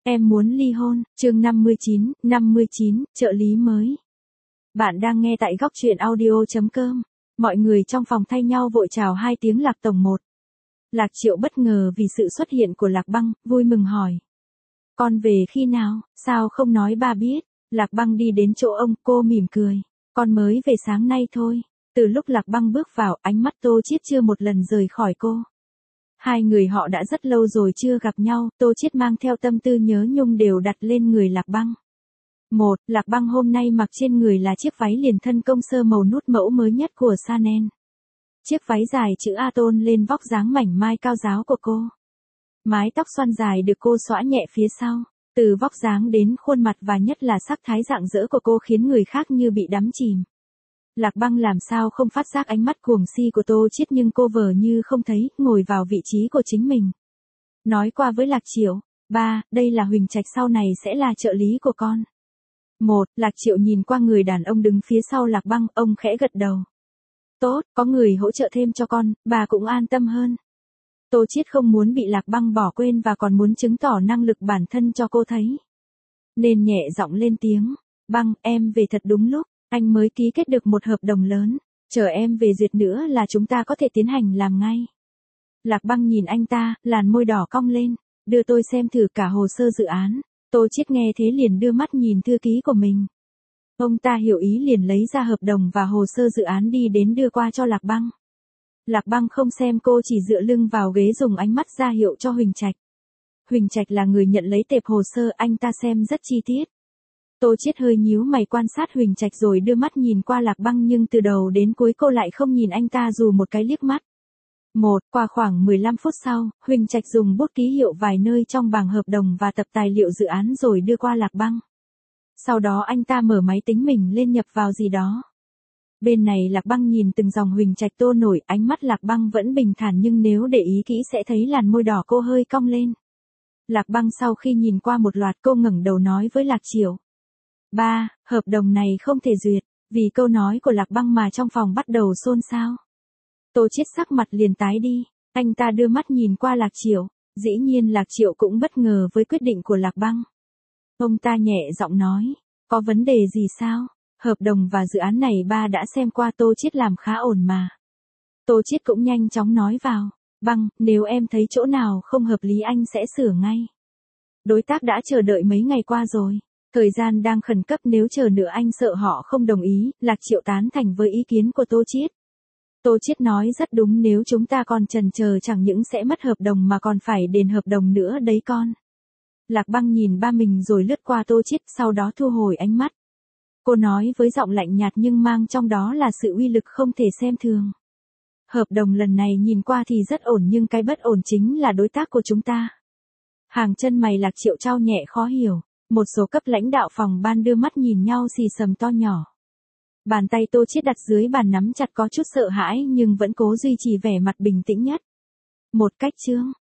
Em muốn ly hôn, chương 59, trợ lý mới. Bạn đang nghe tại góc truyện audio.com. Mọi người trong phòng thay nhau vội chào hai tiếng Lạc Tổng 1. Lạc Triệu bất ngờ vì sự xuất hiện của Lạc Băng, vui mừng hỏi. Con về khi nào, sao không nói ba biết? Lạc Băng đi đến chỗ ông, cô mỉm cười. Con mới về sáng nay thôi. Từ lúc Lạc Băng bước vào, ánh mắt Tô Chiết chưa một lần rời khỏi cô. Hai người họ đã rất lâu rồi chưa gặp nhau, Tô Chiết mang theo tâm tư nhớ nhung đều đặt lên người Lạc Băng. Lạc Băng hôm nay mặc trên người là chiếc váy liền thân công sơ màu nút mẫu mới nhất của Chanel. Chiếc váy dài chữ A tôn lên vóc dáng mảnh mai cao ráo của cô. Mái tóc xoăn dài được cô xõa nhẹ phía sau, từ vóc dáng đến khuôn mặt và nhất là sắc thái rạng rỡ của cô khiến người khác như bị đắm chìm. Lạc Băng làm sao không phát giác ánh mắt cuồng si của Tô Chiết nhưng cô vờ như không thấy, ngồi vào vị trí của chính mình. Nói qua với Lạc Triệu, ba, đây là Huỳnh Trạch sau này sẽ là trợ lý của con. Lạc Triệu nhìn qua người đàn ông đứng phía sau Lạc Băng, ông khẽ gật đầu. Tốt, có người hỗ trợ thêm cho con, bà cũng an tâm hơn. Tô Chiết không muốn bị Lạc Băng bỏ quên và còn muốn chứng tỏ năng lực bản thân cho cô thấy. Nên nhẹ giọng lên tiếng, Băng, em về thật đúng lúc. Anh mới ký kết được một hợp đồng lớn, chờ em về duyệt nữa là chúng ta có thể tiến hành làm ngay. Lạc Băng nhìn anh ta, làn môi đỏ cong lên, đưa tôi xem thử cả hồ sơ dự án. Tô Chiết nghe thế liền đưa mắt nhìn thư ký của mình. Ông ta hiểu ý liền lấy ra hợp đồng và hồ sơ dự án đi đến đưa qua cho Lạc Băng. Lạc Băng không xem cô chỉ dựa lưng vào ghế dùng ánh mắt ra hiệu cho Huỳnh Trạch. Huỳnh Trạch là người nhận lấy tệp hồ sơ, anh ta xem rất chi tiết. Tô Chiết hơi nhíu mày quan sát Huỳnh Trạch rồi đưa mắt nhìn qua Lạc Băng nhưng từ đầu đến cuối cô lại không nhìn anh ta dù một cái liếc mắt. Qua khoảng 15 phút sau, Huỳnh Trạch dùng bút ký hiệu vài nơi trong bảng hợp đồng và tập tài liệu dự án rồi đưa qua Lạc Băng. Sau đó anh ta mở máy tính mình lên nhập vào gì đó. Bên này Lạc Băng nhìn từng dòng Huỳnh Trạch tô nổi, ánh mắt Lạc Băng vẫn bình thản nhưng nếu để ý kỹ sẽ thấy làn môi đỏ cô hơi cong lên. Lạc Băng sau khi nhìn qua một loạt cô ngẩng đầu nói với Lạc Triệu. Ba, hợp đồng này không thể duyệt, vì câu nói của Lạc Băng mà trong phòng bắt đầu xôn xao. Tô Chiết sắc mặt liền tái đi, anh ta đưa mắt nhìn qua Lạc Triệu, dĩ nhiên Lạc Triệu cũng bất ngờ với quyết định của Lạc Băng. Ông ta nhẹ giọng nói, có vấn đề gì sao? Hợp đồng và dự án này ba đã xem qua, Tô Chiết làm khá ổn mà. Tô Chiết cũng nhanh chóng nói vào, Băng, nếu em thấy chỗ nào không hợp lý anh sẽ sửa ngay. Đối tác đã chờ đợi mấy ngày qua rồi. Thời gian đang khẩn cấp, nếu chờ nữa anh sợ họ không đồng ý. Lạc Triệu tán thành với ý kiến của Tô Chiết. Tô Chiết nói rất đúng, nếu chúng ta còn chần chờ chẳng những sẽ mất hợp đồng mà còn phải đền hợp đồng nữa đấy con. Lạc Băng nhìn ba mình rồi lướt qua Tô Chiết, sau đó thu hồi ánh mắt. Cô nói với giọng lạnh nhạt nhưng mang trong đó là sự uy lực không thể xem thường. Hợp đồng lần này nhìn qua thì rất ổn nhưng cái bất ổn chính là đối tác của chúng ta. Hàng chân mày Lạc Triệu trao nhẹ khó hiểu. Một số cấp lãnh đạo phòng ban đưa mắt nhìn nhau xì xầm to nhỏ. Bàn tay Tô Chiết đặt dưới bàn nắm chặt có chút sợ hãi nhưng vẫn cố duy trì vẻ mặt bình tĩnh nhất. Một cách chương,